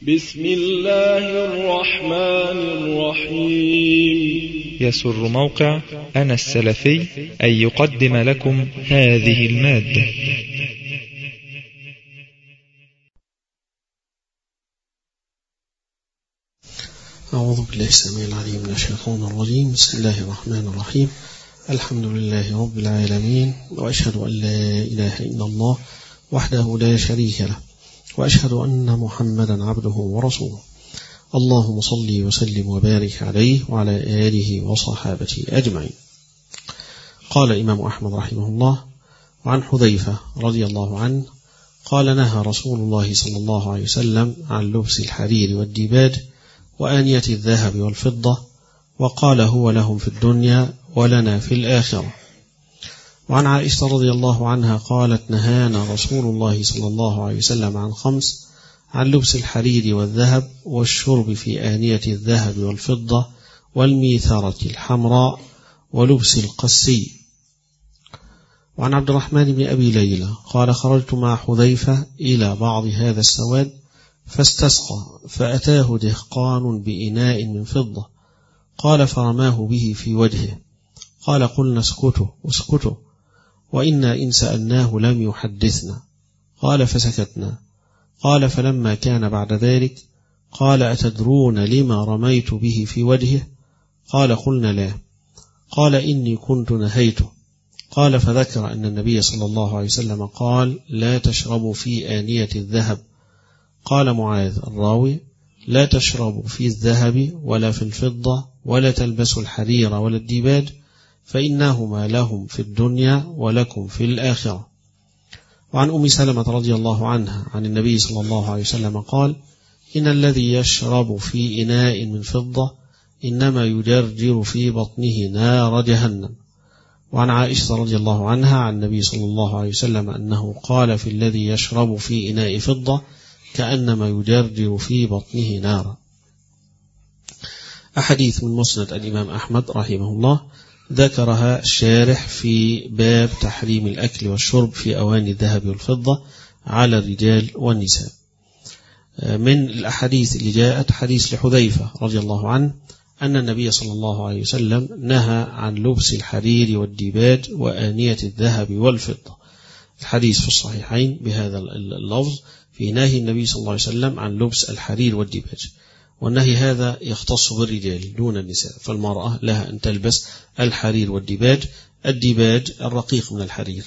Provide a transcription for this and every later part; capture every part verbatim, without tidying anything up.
بسم الله الرحمن الرحيم. يسر موقع أنا السلفي أن يقدم لكم هذه المادة. أعوذ بالله السميع العليم من الشيطان الرجيم. بسم الله الرحمن الرحيم. الحمد لله رب العالمين، وأشهد أن لا إله إلا الله وحده لا شريك له، وأشهد أن محمدا عبده ورسوله. اللهم صل وسلم وبارك عليه وعلى آله وصحابته أجمعين. قال الإمام أحمد رحمه الله: وعن حذيفة رضي الله عنه قال: نهى رسول الله صلى الله عليه وسلم عن لبس الحرير والديباج وآنية الذهب والفضة، وقال: هو لهم في الدنيا ولنا في الآخرة. وعن عائشة رضي الله عنها قالت: نهانا رسول الله صلى الله عليه وسلم عن خمس: عن لبس الحرير والذهب، والشرب في آنية الذهب والفضة، والميثرة الحمراء، ولبس القسي. وعن عبد الرحمن بن أبي ليلى قال: خرجت مع حذيفة إلى بعض هذا السواد فاستسقى، فأتاه دهقان بإناء من فضة، قال: فرماه به في وجهه. قال: قلنا: اسكتوا اسكتوا، وإنا إن سألناه لم يحدثنا. قال: فسكتنا. قال: فلما كان بعد ذلك قال: أتدرون لما رميت به في وجهه؟ قال: قلنا: لا. قال: إني كنت نهيته. قال: فذكر أن النبي صلى الله عليه وسلم قال: لا تشربوا في آنية الذهب. قال معاذ الراوي: لا تشربوا في الذهب ولا في الفضة، ولا تلبسوا الحرير ولا الديباج، فإنهما لهم في الدنيا ولكم في الآخرة. وعن أم سلمة رضي الله عنها عن النبي صلى الله عليه وسلم قال: إن الذي يشرب في إناء من فضة إنما يجرجر في بطنه نار جهنم. وعن عائشة رضي الله عنها عن النبي صلى الله عليه وسلم أنه قال في الذي يشرب في إناء فضة: كأنما يجرجر في بطنه نارا. أحاديث من مسند الإمام أحمد رحمه الله ذكرها الشارح في باب تحريم الأكل والشرب في أواني الذهب والفضة على الرجال والنساء. من الأحاديث اللي جاءت حديث لحذيفة رضي الله عنه أن النبي صلى الله عليه وسلم نهى عن لبس الحرير والديباج وآنية الذهب والفضة. الحديث في الصحيحين بهذا اللفظ في نهي النبي صلى الله عليه وسلم عن لبس الحرير والديباج، والنهي هذا يختص بالرجال دون النساء، فالمرأة لها أن تلبس الحرير والديباج. الديباج الرقيق من الحرير،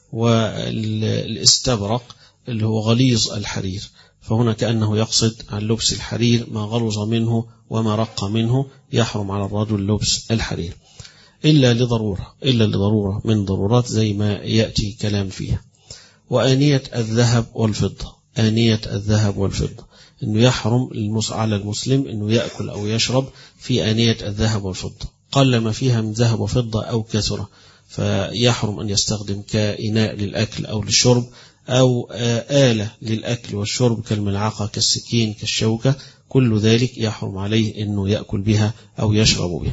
والاستبرق اللي هو غليظ الحرير، فهنا كأنه يقصد عن لبس الحرير ما غلظ منه وما رق منه، يحرم على الرجل لبس الحرير إلا لضرورة إلا لضرورة من ضرورات زي ما يأتي كلام فيها. وآنية الذهب والفضة، آنية الذهب والفضة أنه يحرم على المسلم أنه يأكل أو يشرب في آنية الذهب والفضة، قل ما فيها من ذهب وفضة أو كثرة، فيحرم أن يستخدم كإناء للأكل أو للشرب، أو آلة للأكل والشرب كالملعقة كالسكين كالشوكة، كل ذلك يحرم عليه أنه يأكل بها أو يشرب بها.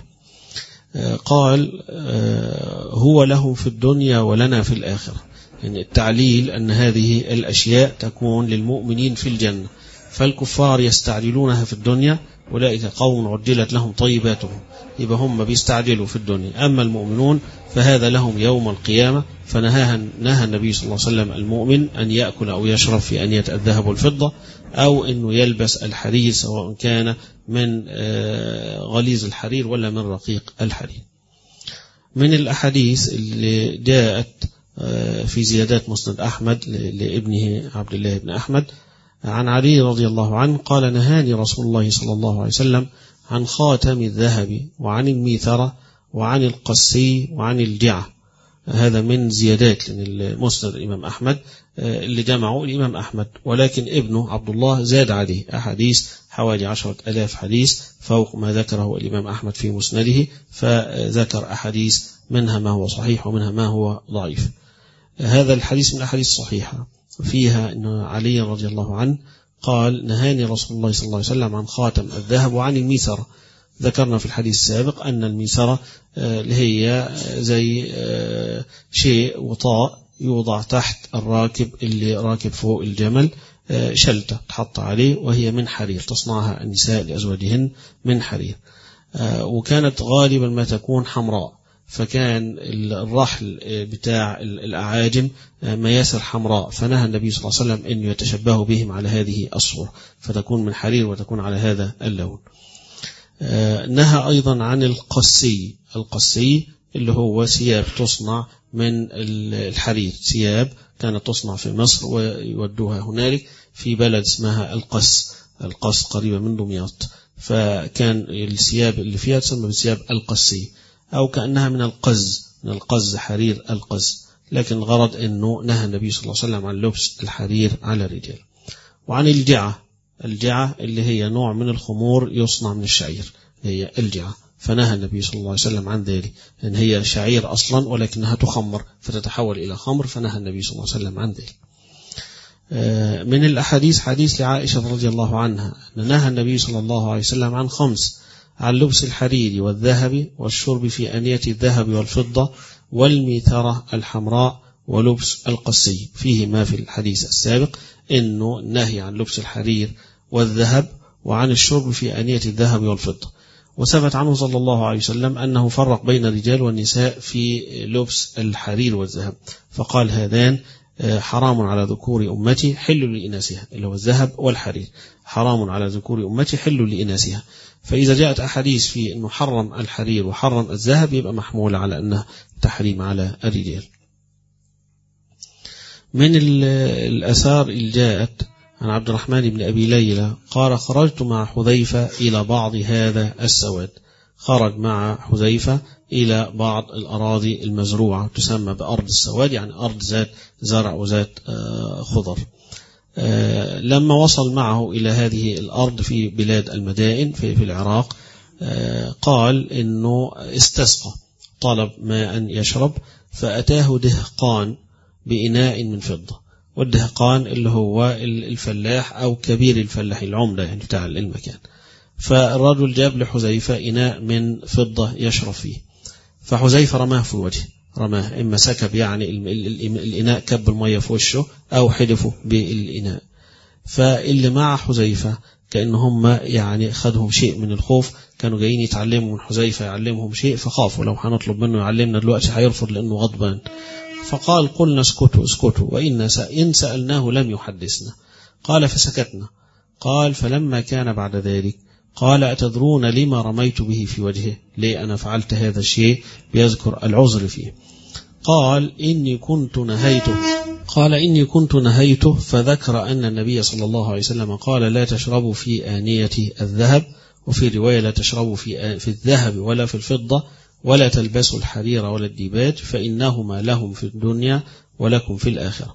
قال: هو لهم في الدنيا ولنا في الآخرة. يعني التعليل أن هذه الأشياء تكون للمؤمنين في الجنة، فالكفار يستعجلونها في الدنيا، أولئك قوم عجلت لهم طيباتهم، يبقى هم بيستعجلوا في الدنيا. أما المؤمنون فهذا لهم يوم القيامة، فنهى نهى النبي صلى الله عليه وسلم المؤمن أن يأكل أو يشرب في آنية الذهب والفضة، أو أنه يلبس الحرير سواء كان من غليظ الحرير ولا من رقيق الحرير. من الأحاديث اللي جاءت في زيادات مسند أحمد لابنه عبد الله بن أحمد عن علي رضي الله عنه قال: نهاني رسول الله صلى الله عليه وسلم عن خاتم الذهب وعن الميثرة وعن القسي وعن الجعة. هذا من زيادات المسند الإمام أحمد اللي جمعه الإمام أحمد، ولكن ابنه عبد الله زاد عليه أحاديث حوالي عشرة ألاف حديث فوق ما ذكره الإمام أحمد في مسنده، فذكر أحاديث منها ما هو صحيح ومنها ما هو ضعيف. هذا الحديث من الأحاديث الصحيحة فيها أن علي رضي الله عنه قال: نهاني رسول الله صلى الله عليه وسلم عن خاتم الذهب وعن الميثرة. ذكرنا في الحديث السابق أن الميثرة اللي هي زي شيء وطاء يوضع تحت الراكب اللي راكب فوق الجمل، شلتة تحط عليه وهي من حرير، تصنعها النساء لأزواجهن من حرير، وكانت غالبا ما تكون حمراء، فكان الرحل بتاع الأعاجم مياسر حمراء، فنهى النبي صلى الله عليه وسلم أن يتشبهوا بهم على هذه الصورة، فتكون من حرير وتكون على هذا اللون. نهى أيضا عن القسي. القسي اللي هو ثياب تصنع من الحرير، ثياب كانت تصنع في مصر ويودوها هنالك في بلد اسمها القس، القس قريبة من دمياط، فكان الثياب اللي فيها تسمى بثياب القسي، أو كأنها من القز، من القز حرير القز، لكن الغرض أنه نهى النبي صلى الله عليه وسلم عن لبس الحرير على الرجال. وعن الجعة. الجعة اللي هي نوع من الخمور يصنع من الشعير، هي الجعة، فنهى النبي صلى الله عليه وسلم عن ذلك، أن هي شعير أصلا ولكنها تخمر فتتحول إلى خمر، فنهى النبي صلى الله عليه وسلم عن ذلك. من الأحاديث حديث لعائشة رضي الله عنها أن نهى النبي صلى الله عليه وسلم عن خمس: عن لبس الحرير والذهب والشرب في أنية الذهب والفضة والميثرة الحمراء ولبس القسي. فيه ما في الحديث السابق إنه نهي عن لبس الحرير والذهب وعن الشرب في أنية الذهب والفضة. وثبت عنه صلى الله عليه وسلم أنه فرق بين الرجال والنساء في لبس الحرير والذهب، فقال: هذان حرام على ذكور أمتي حل لإناثها، اللي هو الذهب والحرير، حرام على ذكور أمتي حل لإناثها. فإذا جاءت أحاديث في أنه حرم الحرير وحرم الذهب يبقى محمول على أنه تحريم على الرجال. من الأثار اللي جاءت عن عبد الرحمن بن أبي ليلى قال: خرجت مع حذيفة إلى بعض هذا السواد. خرج مع حذيفة إلى بعض الأراضي المزروعة تسمى بأرض السواد، يعني أرض ذات زرع وذات خضر. لما وصل معه إلى هذه الأرض في بلاد المدائن في العراق، قال إنه استسقى، طلب ماء يشرب، فأتاه دهقان بإناء من فضة، والدهقان اللي هو الفلاح أو كبير الفلاح، العمدة يعني بتاع المكان. فالرجل جاب لحذيفة إناء من فضة يشرب فيه، فحذيفة رماه في وجهه، رماه، إما سكب يعني الإناء كب المية في وشه أو حدفه بالإناء. فاللي مع حذيفة كأنهم يعني خدهم شيء من الخوف، كانوا جايين يتعلموا من حذيفة يعلمهم شيء، فخافوا لو هنطلب منه يعلمنا دلوقتي هيرفض لأنه غضبان. فقال: قلنا اسكتوا اسكتوا وإن إن سألناه لم يحدثنا. قال: فسكتنا. قال: فلما كان بعد ذلك قال: أتدرون لما رميت به في وجهه؟ ليه أنا فعلت هذا الشيء؟ بيذكر العذر فيه. قال: إني كنت نهيته. قال: إني كنت نهيته، فذكر أن النبي صلى الله عليه وسلم قال: لا تشربوا في آنية الذهب، وفي رواية: لا تشربوا في في الذهب ولا في الفضة، ولا تلبسوا الحرير ولا الديباج، فإنهما لهم في الدنيا ولكم في الآخرة.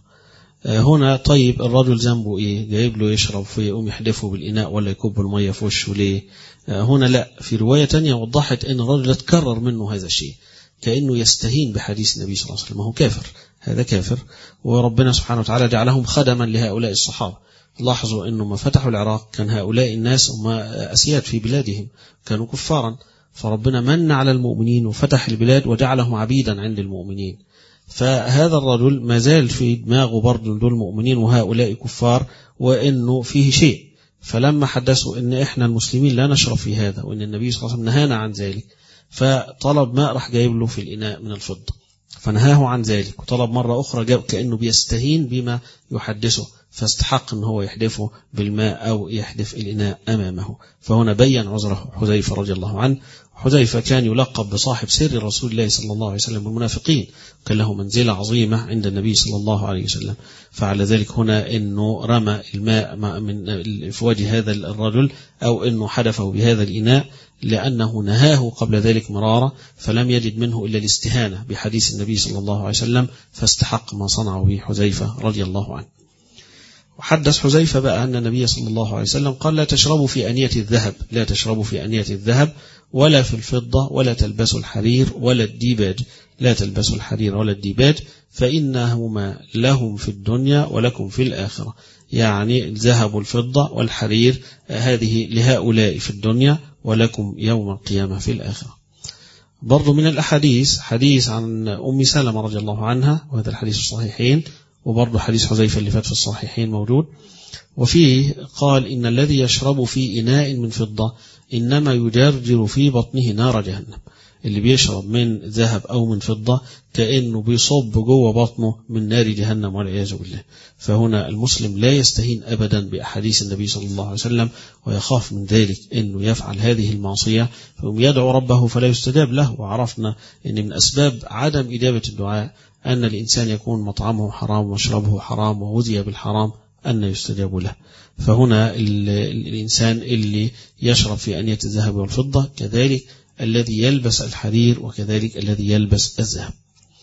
هنا طيب الرجل ذنبه إيه؟ جايب له يشرب فيقوم يحدفه بالإناء ولا يكب المية في وشه ليه؟ هنا لا، في رواية تانية وضحت أن الرجل تكرر منه هذا الشيء، كأنه يستهين بحديث النبي صلى الله عليه وسلم، هو كافر، هذا كافر، وربنا سبحانه وتعالى جعلهم خدما لهؤلاء الصحابة. لاحظوا أنه ما فتحوا العراق كان هؤلاء الناس هم أسياد في بلادهم، كانوا كفارا، فربنا من على المؤمنين وفتح البلاد وجعلهم عبيدا عند المؤمنين. فهذا الرجل ما زال في دماغه برضه دول مؤمنين وهؤلاء كفار، وإنه فيه شيء. فلما حدثوا إن إحنا المسلمين لا نشرب في هذا، وإن النبي صلى الله عليه وسلم نهانا عن ذلك، فطلب ماء راح جايب له في الإناء من الفضة، فنهاه عن ذلك. وطلب مرة أخرى جاب كأنه بيستهين بما يحدثه، فاستحق أن هو يحدفه بالماء أو يحدف الإناء أمامه. فهنا بيّن عذره حذيفة رضي الله عنه. حذيفة كان يلقب بصاحب سر رسول الله صلى الله عليه وسلم والمنافقين، كان له منزلة عظيمة عند النبي صلى الله عليه وسلم. فعلى ذلك هنا أنه رمى الماء من في وجه هذا الرجل، أو أنه حدفه بهذا الإناء، لأنه نهاه قبل ذلك مرارا، فلم يجد منه إلا الاستهانة بحديث النبي صلى الله عليه وسلم، فاستحق ما صنعه به حذيفة رضي الله عنه. وحدث حذيفة بقى أن النبي صلى الله عليه وسلم قال: لا تشربوا في أنية الذهب، لا تشربوا في أنية الذهب ولا في الفضة، ولا تلبسوا الحرير ولا الديباج، لا تلبسوا الحرير ولا الديباج، فإنهما لهم في الدنيا ولكم في الآخرة. يعني الذهب والفضة والحرير هذه لهؤلاء في الدنيا، ولكم يوم القيامة في الآخرة. برضو من الأحاديث حديث عن أم سلمة رضي الله عنها، وهذا الحديث الصحيحين، وبرضه حديث حذيفة اللي فات في الصحيحين موجود. وفيه قال إن الذي يشرب في إناء من فضة إنما يجرجر في بطنه نار جهنم. اللي بيشرب من ذهب أو من فضة كأنه بيصب جوه بطنه من نار جهنم والعياذ بالله. فهنا المسلم لا يستهين أبدا بأحاديث النبي صلى الله عليه وسلم ويخاف من ذلك أنه يفعل هذه المعصية فهم يدعو ربه فلا يستجاب له. وعرفنا أن من أسباب عدم إجابة الدعاء أن الإنسان يكون مطعمه حرام ومشربه حرام وغذي بالحرام أن يستجاب له. فهنا الإنسان اللي يشرب في أنية الذهب والفضة كذلك الذي يلبس الحرير وكذلك الذي يلبس الذهب.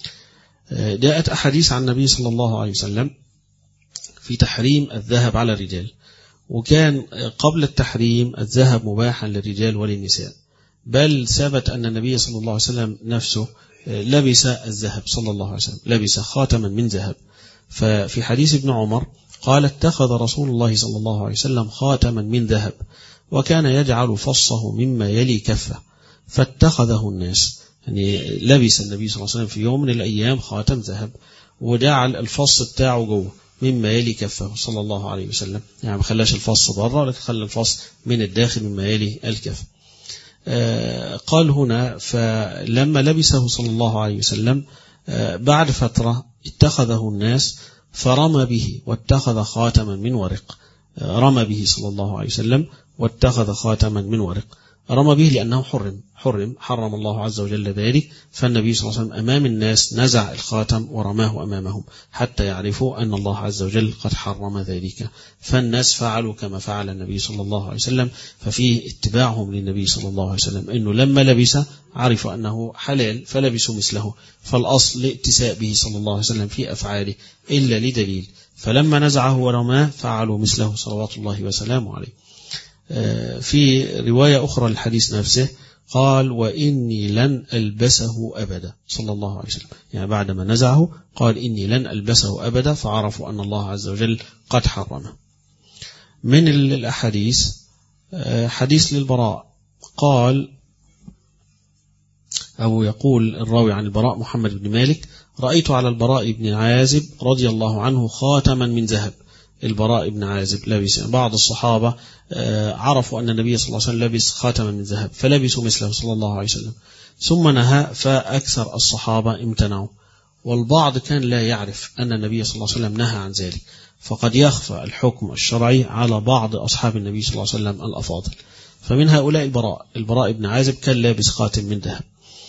جاءت أحاديث عن النبي صلى الله عليه وسلم في تحريم الذهب على الرجال، وكان قبل التحريم الذهب مباحا للرجال وللنساء، بل ثبت أن النبي صلى الله عليه وسلم نفسه لبس الذهب صلى الله عليه وسلم، لبس خاتما من ذهب. ففي حديث ابن عمر قال اتخذ رسول الله صلى الله عليه وسلم خاتما من ذهب وكان يجعل فصه مما يلي كفه فاتخذه الناس. يعني لبس النبي صلى الله عليه وسلم في يوم من الأيام خاتم ذهب وجعل الفص بتاعه جوه مما يلي كفه صلى الله عليه وسلم، يعني ما خلاش الفص بره ولكن خلى الفص من الداخل مما يلي الكف. آه قال هنا فلما لبسه صلى الله عليه وسلم آه بعد فترة اتخذه الناس فرمى به واتخذ خاتما من ورق. آه رمى به صلى الله عليه وسلم واتخذ خاتما من ورق. رمى به لأنه حرم حرم حرم الله عز وجل ذلك، فالنبي صلى الله عليه وسلم أمام الناس نزع الخاتم ورماه أمامهم حتى يعرفوا أن الله عز وجل قد حرم ذلك. فالناس فعلوا كما فعل النبي صلى الله عليه وسلم، ففيه اتباعهم للنبي صلى الله عليه وسلم أنه لما لبس عرفوا أنه حلال فلبسوا مثله. فالأصل ائتساء به صلى الله عليه وسلم في أفعاله إلا لدليل، فلما نزعه ورماه فعلوا مثله صلوات الله وسلامه عليه. في رواية أخرى للحديث نفسه قال وإني لن ألبسه أبدا صلى الله عليه وسلم، يعني بعدما نزعه قال إني لن ألبسه أبدا، فعرفوا أن الله عز وجل قد حرمه. من الأحاديث حديث للبراء قال أو يقول الراوي عن البراء محمد بن مالك رأيت على البراء بن عازب رضي الله عنه خاتما من ذهب. البراء بن عازب لبس، بعض الصحابة عرفوا أن النبي صلى الله عليه وسلم لبس خاتما من ذهب فلبسوا مثله صلى الله عليه وسلم، ثم نهى فأكثر الصحابة امتنعوا، والبعض كان لا يعرف أن النبي صلى الله عليه وسلم نهى عن ذلك، فقد يخفى الحكم الشرعي على بعض أصحاب النبي صلى الله عليه وسلم الأفاضل. فمن هؤلاء البراء البراء بن عازب كان لابس خاتم من ذهب،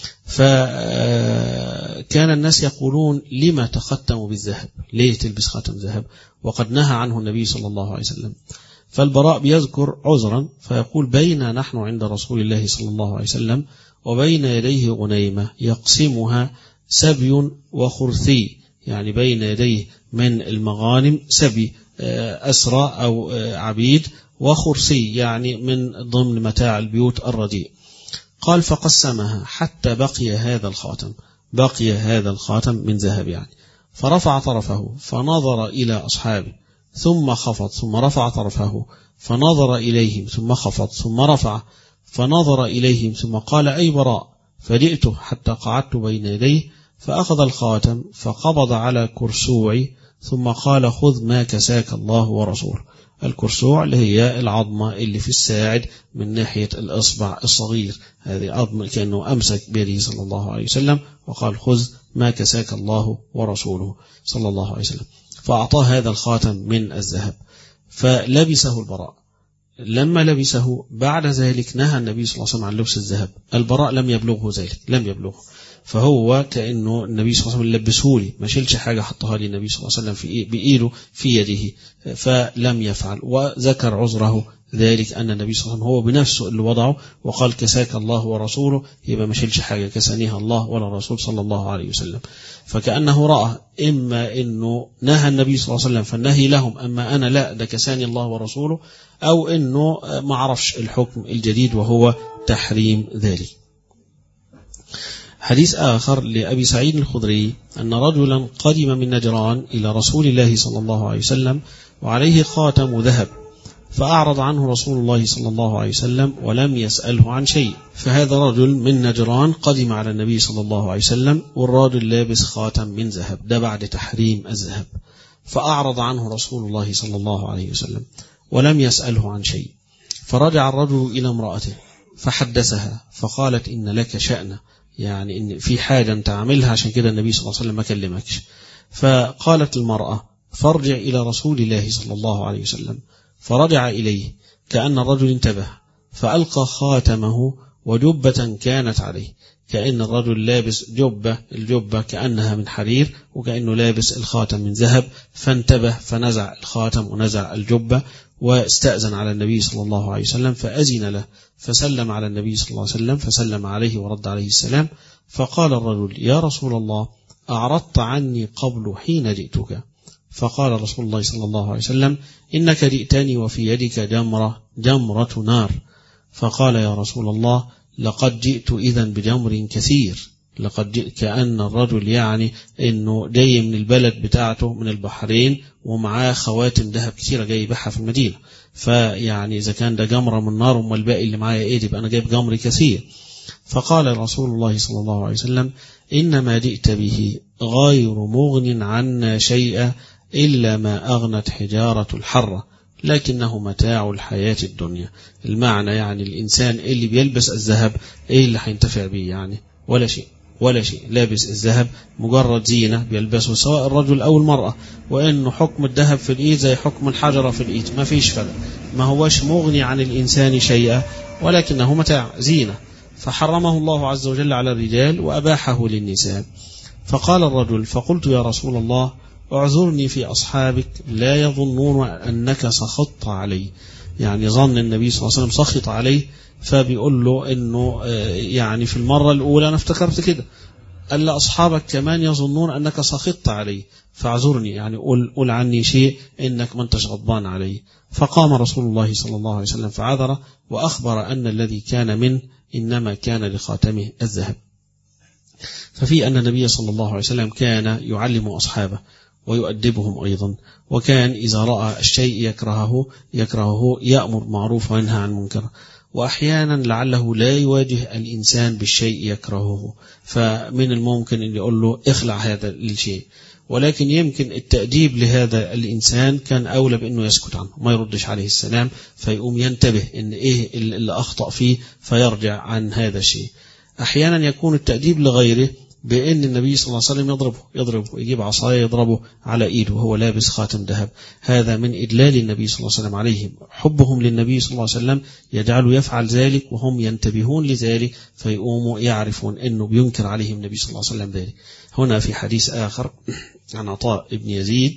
فكان الناس يقولون لما تختموا بالذهب، ليه تلبس خاتم ذهب وقد نهى عنه النبي صلى الله عليه وسلم. فالبراء بيذكر عذرا فيقول بين نحن عند رسول الله صلى الله عليه وسلم وبين يديه غنيمة يقسمها سبي وخرثي، يعني بين يديه من المغانم سبي أسرى أو عبيد، وخرثي يعني من ضمن متاع البيوت الرديء. قال فقسمها حتى بقي هذا الخاتم، بقي هذا الخاتم من ذهب يعني، فرفع طرفه فنظر إلى أصحابه ثم خفض ثم رفع طرفه فنظر إليهم ثم خفض ثم رفع فنظر إليهم ثم قال أي براء، فجئت حتى قعدت بين يديه فأخذ الخاتم فقبض على كرسوعي ثم قال خذ ما كساك الله ورسوله. الكرسوع اللي هي العظمة اللي في الساعد من ناحية الإصبع الصغير، هذه عظمة كأنه أمسك بيده صلى الله عليه وسلم وقال خذ ما كساك الله ورسوله صلى الله عليه وسلم، فأعطاه هذا الخاتم من الذهب فلبسه البراء. لما لبسه بعد ذلك نهى النبي صلى الله عليه وسلم عن لبس الذهب، البراء لم يبلغه ذلك، لم يبلغه، فهو كأنه النبي صلى الله عليه وسلم لبسه لي، ما شلش حاجة حطها لي النبي صلى الله عليه وسلم في بإيده في يده، فلم يفعل. وذكر عذره ذلك أن النبي صلى الله عليه وسلم هو بنفسه اللي وضعه وقال كساك الله ورسوله، يبقى ما شلش حاجة كسانيها الله ولا الرسول صلى الله عليه وسلم. فكأنه رأى إما أنه نهى النبي صلى الله عليه وسلم فالنهي لهم، أما أنا لا، ده كساني الله ورسوله، أو أنه ما عرفش الحكم الجديد وهو تحريم ذلك. حديث آخر لأبي سعيد الخدري أن رجلا قدم من نجران إلى رسول الله صلى الله عليه وسلم وعليه خاتم ذهب، فأعرض عنه رسول الله صلى الله عليه وسلم ولم يسأله عن شيء. فهذا رجل من نجران قدم على النبي صلى الله عليه وسلم والراجل لابس خاتم من ذهب، ده بعد تحريم الذهب. فأعرض عنه رسول الله صلى الله عليه وسلم ولم يسأله عن شيء. فرجع الرجل إلى امرأته فحدثها فقالت إن لك شأن، يعني إن في حاجة أنت عاملها عشان كده النبي صلى الله عليه وسلم ما كلمكش. فقالت المرأة فارجع إلى رسول الله صلى الله عليه وسلم، فرجع إليه كأن الرجل انتبه فألقى خاتمه وجبة كانت عليه، كأن الرجل لابس جبة، الجبة كأنها من حرير وكأنه لابس الخاتم من ذهب، فانتبه فنزع الخاتم ونزع الجبة واستأذن على النبي صلى الله عليه وسلم فأذن له، فسلم على النبي صلى الله عليه وسلم فسلم عليه ورد عليه السلام. فقال الرجل يا رسول الله أعرضت عني قبل حين جئتك. فقال رسول الله صلى الله عليه وسلم إنك جئتني وفي يدك جمرة جمرة نار. فقال يا رسول الله لقد جئت إذن بجمر كثير، لقد جئت كأن الرجل يعني إنه جاي من البلد بتاعته من البحرين ومعاه خواتم ذهب كثيرة جاي يبيعها في المدينة، فيعني إذا كان ده جمرة من نار وما الباقي اللي معايا إيه يبقى أنا جايب جمر كثير. فقال رسول الله صلى الله عليه وسلم إنما جئت به غير مغن عنا شيئا إلا ما أغنت حجارة الحرة لكنه متاع الحياة الدنيا. المعنى يعني الإنسان اللي بيلبس الذهب إيه اللي هينتفع به؟ يعني ولا شيء ولا شيء. لابس الذهب مجرد زينة بيلبسه سواء الرجل أو المرأة، وإنه حكم الذهب في الإيد زي حكم الحجرة في الإيد، ما فيش فرق، ما هوش مغني عن الإنسان شيئا ولكنه متاع زينة. فحرمه الله عز وجل على الرجال وأباحه للنساء. فقال الرجل فقلت يا رسول الله اعذرني في أصحابك لا يظنون أنك سخطت عليه، يعني ظن النبي صلى الله عليه وسلم سخط عليه، فبيقول له إنه يعني في المرة الأولى أنا افتكرت كده، قال أصحابك كمان يظنون أنك سخطت عليه فاعذرني، يعني قل, قل عني شيء إنك ما انتش غضبان عليه. فقام رسول الله صلى الله عليه وسلم فعذره وأخبر أن الذي كان منه إنما كان لخاتمه الذهب. ففي أن النبي صلى الله عليه وسلم كان يعلم أصحابه ويؤدبهم أيضا، وكان إذا رأى الشيء يكرهه يكرهه يأمر معروف وينهى عن منكر، وأحيانا لعله لا يواجه الإنسان بالشيء يكرهه، فمن الممكن أن يقول له اخلع هذا الشيء، ولكن يمكن التأديب لهذا الإنسان كان أولى بأنه يسكت عنه ما يردش عليه السلام، فيقوم ينتبه أن إيه اللي أخطأ فيه فيرجع عن هذا الشيء. أحيانا يكون التأديب لغيره بأن النبي صلى الله عليه وسلم يضربه يضربه يجيب عصاية يضربه على إيده وهو لابس خاتم ذهب، هذا من إدلال النبي صلى الله عليه وسلم عليهم. حبهم للنبي صلى الله عليه وسلم يجعله يفعل ذلك وهم ينتبهون لذلك فيقوموا يعرفون أنه بينكر عليهم النبي صلى الله عليه وسلم ذلك. هنا في حديث آخر عن عطاء بن يزيد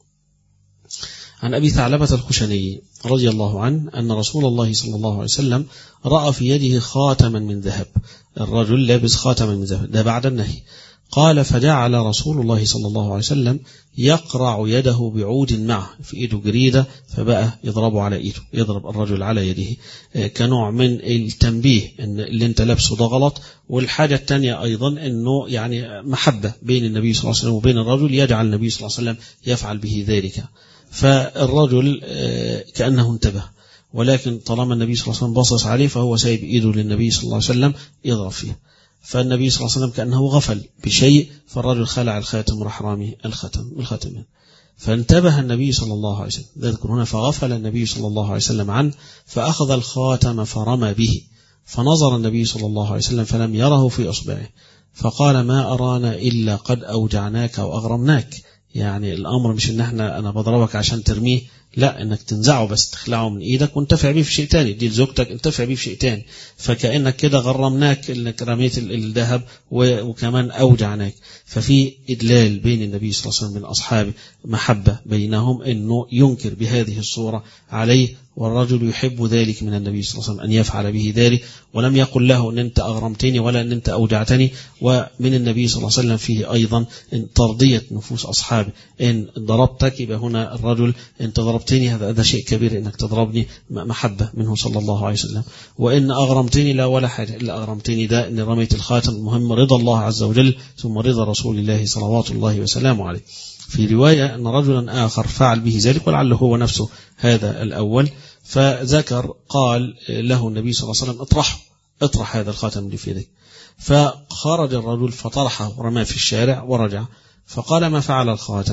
عن أبي ثعلبة الخشني رضي الله عنه أن رسول الله صلى الله عليه وسلم رأى في يده خاتما من ذهب، الرجل لابس خاتما من ذهب، ده بعد النهي. قال فجعل رسول الله صلى الله عليه وسلم يقرع يده بعود معه في إيده جريدة، فبقى يضربه على إيده، يضرب الرجل على يده كنوع من التنبيه أن اللي انت لابسه ده غلط. والحاجة الثانية أيضا أنه يعني محبة بين النبي صلى الله عليه وسلم وبين الرجل يجعل النبي صلى الله عليه وسلم يفعل به ذلك. فالرجل كأنه انتبه، ولكن طالما النبي صلى الله عليه وسلم باصص عليه فهو سايب إيده للنبي صلى الله عليه وسلم يضرب فيه، فالنبي صلى الله عليه وسلم كأنه غفل بشيء، فالرجل خلع الخاتم وراح رامي الختم الختم فانتبه النبي صلى الله عليه وسلم. ذكر هنا فغفل النبي صلى الله عليه وسلم عنه فأخذ الخاتم فرمى به، فنظر النبي صلى الله عليه وسلم فلم يره في أصبعه، فقال ما أرانا إلا قد أوجعناك وأغرمناك. يعني الأمر مش إن احنا أنا بضربك عشان ترميه، لا، إنك تنزعه بس تخلعه من إيدك وانتفع بيه في شيء تاني، دي لزوجتك انتفع بيه في شيء تاني، فكأنك كده غرمناك إنك رميت الذهب وكمان أوجعناك. ففي إدلال بين النبي صلى الله عليه وسلم من أصحابه، محبة بينهم، إنه ينكر بهذه الصورة عليه، والرجل يحب ذلك من النبي صلى الله عليه وسلم أن يفعل به ذلك، ولم يقل له أن أنت أغرمتني ولا أن أنت أوجعتني. ومن النبي صلى الله عليه وسلم فيه أيضا إن ترضية نفوس أصحابه، إن ضربتك يبقى هنا الرجل أنت ضربتني هذا هذا شيء كبير إنك تضربني، محبة منه صلى الله عليه وسلم. وإن أغرمتني لا ولا حاجة إلا أغرمتني، ده إن رميت الخاتم، المهم رضا الله عز وجل ثم رضا رسول الله صلوات الله وسلامه عليه. في رواية أن رجلا آخر فعل به ذلك ولعله هو نفسه هذا الأول، فذكر قال له النبي صلى الله عليه وسلم اطرحه اطرح هذا الخاتم اللي في يدك، فخرج الرجل فطرحه ورماه في الشارع ورجع، فقال ما فعل الخاتم؟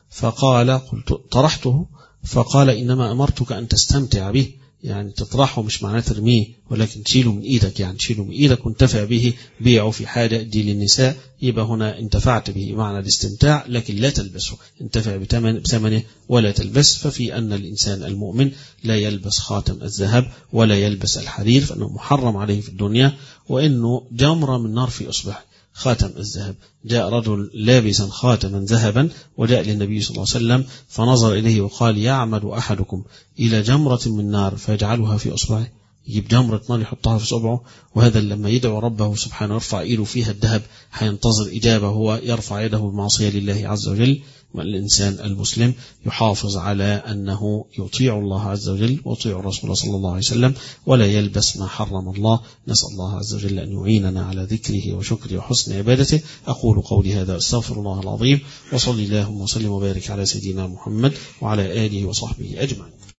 فقال قلت طرحته، فقال إنما أمرتك أن تستمتع به، يعني تطرحه مش معناه ترميه، ولكن تشيله من إيدك، يعني تشيله من إيدك وانتفع به، بيعه في حاجة دي للنساء، يبقى هنا انتفعت به معنى الاستمتاع، لكن لا تلبسه، انتفع بثمنه ولا تلبس. ففي أن الإنسان المؤمن لا يلبس خاتم الذهب ولا يلبس الحرير، فإنه محرم عليه في الدنيا، وإنه جمرة من نار في أصبعه خاتم الذهب. جاء رجل لابسا خاتما ذهبا وجاء للنبي صلى الله عليه وسلم فنظر إليه وقال: يعمد أحدكم إلى جمرة من نار فيجعلها في أصبعه، يجيب جمرة نار يحطها في صبعه؟ وهذا لما يدعو ربه سبحانه يرفع إيده فيها الذهب هينتظر إجابة، هو يرفع يده بمعصية لله عز وجل. والإنسان المسلم يحافظ على أنه يطيع الله عز وجل ويطيع الرسول صلى الله عليه وسلم، ولا يلبس ما حرم الله. نسأل الله عز وجل أن يعيننا على ذكره وشكره وحسن عبادته. أقول قولي هذا أستغفر الله العظيم، وصلي اللهم وسلم وبارك على سيدنا محمد وعلى آله وصحبه أجمعين.